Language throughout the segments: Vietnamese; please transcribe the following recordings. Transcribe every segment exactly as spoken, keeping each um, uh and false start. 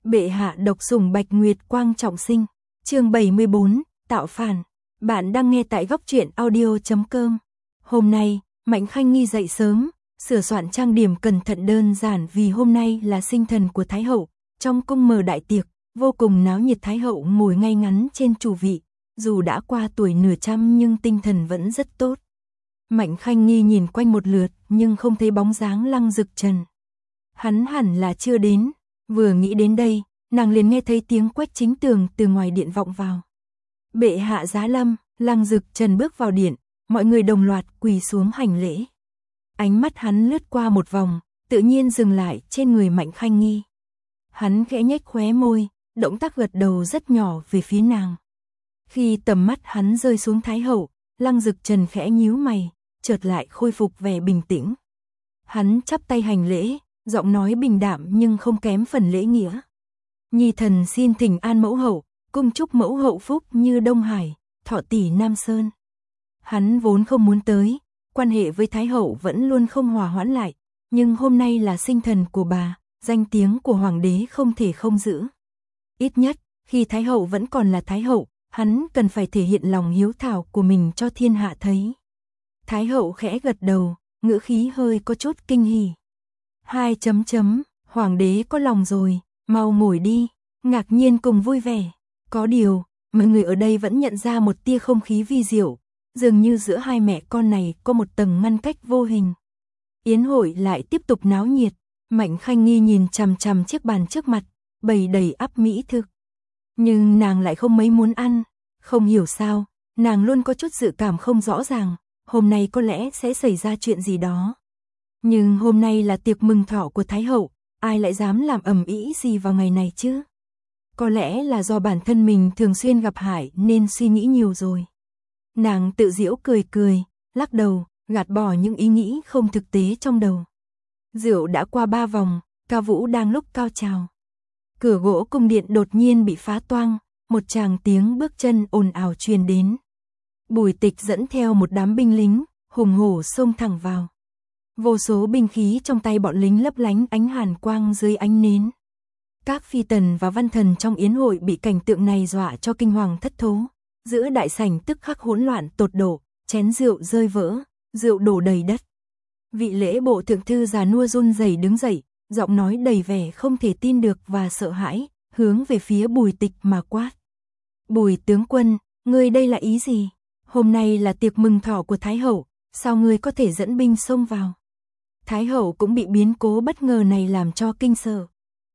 Bệ hạ độc sủng Bạch Nguyệt Quang trọng sinh. Chương bảy mươi bốn, tạo phản. Bạn đang nghe tại góc truyện audio chấm com. Hôm nay, Mạnh Khanh Nghi dậy sớm, sửa soạn trang điểm cẩn thận đơn giản vì hôm nay là sinh thần của Thái hậu. Trong cung mở đại tiệc, vô cùng náo nhiệt. Thái hậu ngồi ngay ngắn trên chủ vị, dù đã qua tuổi nửa trăm nhưng tinh thần vẫn rất tốt. Mạnh Khanh Nghi nhìn quanh một lượt nhưng không thấy bóng dáng Lăng Dực Trần. Hắn hẳn là chưa đến. Vừa nghĩ đến đây, nàng liền nghe thấy tiếng Quách Chính Tường từ ngoài điện vọng vào. Bệ hạ giá lâm. Lăng Dực Trần bước vào điện, mọi người đồng loạt quỳ xuống hành lễ. Ánh mắt hắn lướt qua một vòng, tự nhiên dừng lại trên người Mạnh Khanh Nghi. Hắn khẽ nhếch khóe môi, động tác gật đầu rất nhỏ về phía nàng. Khi tầm mắt hắn rơi xuống Thái hậu, Lăng Dực Trần khẽ nhíu mày, chợt lại khôi phục vẻ bình tĩnh. Hắn chắp tay hành lễ, giọng nói bình đạm nhưng không kém phần lễ nghĩa. Nhi thần xin thỉnh an mẫu hậu, cung chúc mẫu hậu phúc như Đông Hải, thọ tỷ Nam Sơn. Hắn vốn không muốn tới, quan hệ với Thái hậu vẫn luôn không hòa hoãn lại, nhưng hôm nay là sinh thần của bà, danh tiếng của hoàng đế không thể không giữ. Ít nhất, khi Thái hậu vẫn còn là Thái hậu, hắn cần phải thể hiện lòng hiếu thảo của mình cho thiên hạ thấy. Thái hậu khẽ gật đầu, ngữ khí hơi có chút kinh hỉ. Hai chấm chấm, hoàng đế có lòng rồi, mau ngồi đi. Ngạc nhiên cùng vui vẻ. Có điều, mọi người ở đây vẫn nhận ra một tia không khí vi diệu, dường như giữa hai mẹ con này có một tầng ngăn cách vô hình. Yến hội lại tiếp tục náo nhiệt. Mạnh Khanh Nghi nhìn chằm chằm chiếc bàn trước mặt, bày đầy ắp mỹ thực. Nhưng nàng lại không mấy muốn ăn. Không hiểu sao, nàng luôn có chút dự cảm không rõ ràng, hôm nay có lẽ sẽ xảy ra chuyện gì đó. Nhưng hôm nay là tiệc mừng thọ của Thái hậu, ai lại dám làm ầm ĩ gì vào ngày này chứ? Có lẽ là do bản thân mình thường xuyên gặp hại nên suy nghĩ nhiều rồi. Nàng tự giễu cười cười, lắc đầu, gạt bỏ những ý nghĩ không thực tế trong đầu. Rượu đã qua ba vòng, ca vũ đang lúc cao trào. Cửa gỗ cung điện đột nhiên bị phá toang, một tràng tiếng bước chân ồn ào truyền đến. Bùi Tịch dẫn theo một đám binh lính, hùng hổ xông thẳng vào. Vô số binh khí trong tay bọn lính lấp lánh ánh hàn quang dưới ánh nến. Các phi tần và văn thần trong yến hội bị cảnh tượng này dọa cho kinh hoàng thất thố. Giữa đại sảnh tức khắc hỗn loạn tột độ, chén rượu rơi vỡ, rượu đổ đầy đất. Vị lễ bộ thượng thư già nua run rẩy đứng dậy, giọng nói đầy vẻ không thể tin được và sợ hãi, hướng về phía Bùi Tịch mà quát. Bùi tướng quân, ngươi đây là ý gì? Hôm nay là tiệc mừng thọ của Thái hậu, sao ngươi có thể dẫn binh xông vào? Thái hậu cũng bị biến cố bất ngờ này làm cho kinh sợ.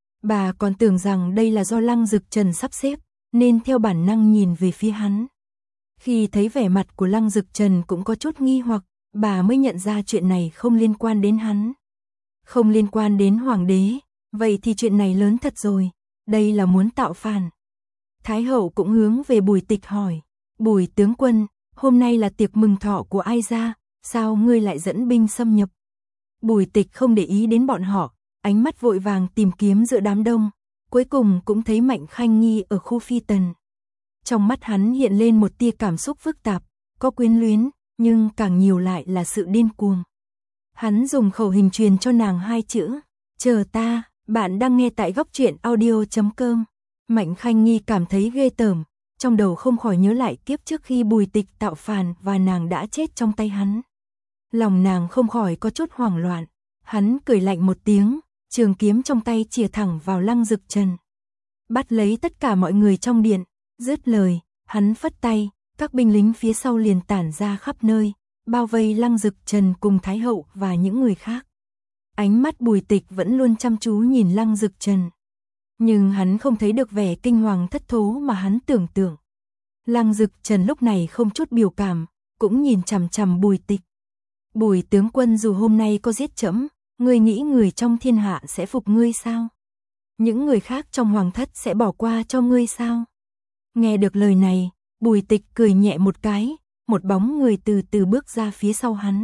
Bà còn tưởng rằng đây là do Lăng Dực Trần sắp xếp, nên theo bản năng nhìn về phía hắn. Khi thấy vẻ mặt của Lăng Dực Trần cũng có chút nghi hoặc, bà mới nhận ra chuyện này không liên quan đến hắn. Không liên quan đến hoàng đế, vậy thì chuyện này lớn thật rồi, đây là muốn tạo phản. Thái hậu cũng hướng về Bùi Tịch hỏi, Bùi tướng quân, hôm nay là tiệc mừng thọ của ai ra, sao ngươi lại dẫn binh xâm nhập? Bùi Tịch không để ý đến bọn họ, ánh mắt vội vàng tìm kiếm giữa đám đông, cuối cùng cũng thấy Mạnh Khanh Nghi ở khu phi tần. Trong mắt hắn hiện lên một tia cảm xúc phức tạp, có quyến luyến, nhưng càng nhiều lại là sự điên cuồng. Hắn dùng khẩu hình truyền cho nàng hai chữ, chờ ta. Bạn đang nghe tại góc truyện audio chấm com. Mạnh Khanh Nghi cảm thấy ghê tởm, trong đầu không khỏi nhớ lại kiếp trước khi Bùi Tịch tạo phản và nàng đã chết trong tay hắn. Lòng nàng không khỏi có chút hoảng loạn. Hắn cười lạnh một tiếng, trường kiếm trong tay chìa thẳng vào Lăng Dực Trần. Bắt lấy tất cả mọi người trong điện, dứt lời, hắn phất tay, các binh lính phía sau liền tản ra khắp nơi, bao vây Lăng Dực Trần cùng Thái hậu và những người khác. Ánh mắt Bùi Tịch vẫn luôn chăm chú nhìn Lăng Dực Trần. Nhưng hắn không thấy được vẻ kinh hoàng thất thố mà hắn tưởng tượng. Lăng Dực Trần lúc này không chút biểu cảm, cũng nhìn chằm chằm Bùi Tịch. Bùi tướng quân, dù hôm nay có giết trẫm, ngươi nghĩ người trong thiên hạ sẽ phục ngươi sao? Những người khác trong hoàng thất sẽ bỏ qua cho ngươi sao? Nghe được lời này, Bùi Tịch cười nhẹ một cái, một bóng người từ từ bước ra phía sau hắn.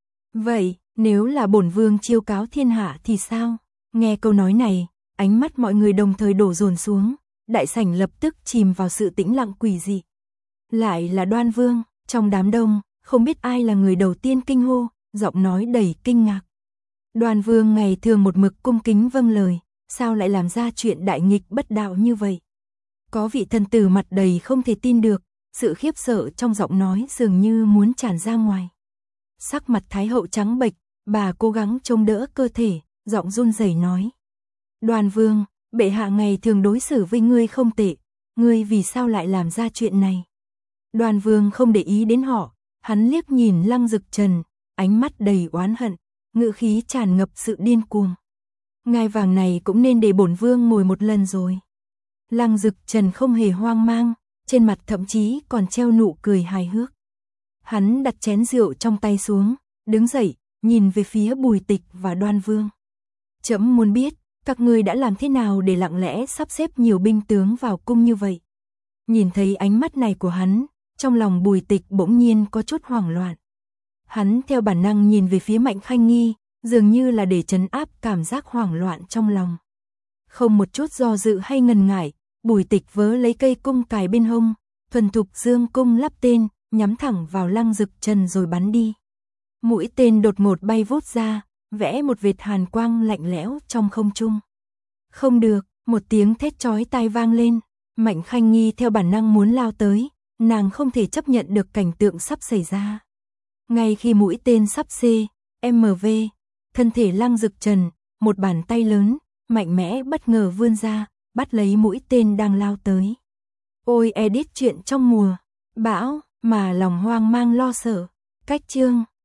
Vậy, nếu là bổn vương chiêu cáo thiên hạ thì sao? Nghe câu nói này, ánh mắt mọi người đồng thời đổ dồn xuống, đại sảnh lập tức chìm vào sự tĩnh lặng quỷ dị. Lại là Đoan Vương, trong đám đông, không biết ai là người đầu tiên kinh hô, giọng nói đầy kinh ngạc. Đoan Vương ngày thường một mực cung kính vâng lời, sao lại làm ra chuyện đại nghịch bất đạo như vậy? Có vị thần tử mặt đầy không thể tin được, sự khiếp sợ trong giọng nói dường như muốn tràn ra ngoài. Sắc mặt Thái hậu trắng bệch, bà cố gắng chống đỡ cơ thể, giọng run rẩy nói. Đoàn vương, bệ hạ ngày thường đối xử với ngươi không tệ, ngươi vì sao lại làm ra chuyện này? Đoàn vương không để ý đến họ, hắn liếc nhìn Lăng Dực Trần, ánh mắt đầy oán hận, ngữ khí tràn ngập sự điên cuồng. Ngai vàng này cũng nên để bổn vương ngồi một lần rồi. Lăng Dực Trần không hề hoang mang, trên mặt thậm chí còn treo nụ cười hài hước. Hắn đặt chén rượu trong tay xuống, đứng dậy, nhìn về phía Bùi Tịch và Đoan Vương. Trẫm muốn biết, các ngươi đã làm thế nào để lặng lẽ sắp xếp nhiều binh tướng vào cung như vậy? Nhìn thấy ánh mắt này của hắn, trong lòng Bùi Tịch bỗng nhiên có chút hoảng loạn. Hắn theo bản năng nhìn về phía Mạnh Khanh Nghi, dường như là để trấn áp cảm giác hoảng loạn trong lòng. Không một chút do dự hay ngần ngại, Bùi Tịch vớ lấy cây cung cài bên hông, thuần thục dương cung lắp tên, nhắm thẳng vào Lăng Dực Trần rồi bắn đi. Mũi tên đột ngột bay vút ra, vẽ một vệt hàn quang lạnh lẽo trong không trung. Không được, một tiếng thét chói tai vang lên, Mạnh Khanh Nghi theo bản năng muốn lao tới, nàng không thể chấp nhận được cảnh tượng sắp xảy ra. Ngay khi mũi tên sắp xê, em vê, thân thể Lăng Dực Trần, một bàn tay lớn, mạnh mẽ bất ngờ vươn ra, bắt lấy mũi tên đang lao tới. Ôi edit chuyện trong mùa bão, mà lòng hoang mang lo sợ. Cách chương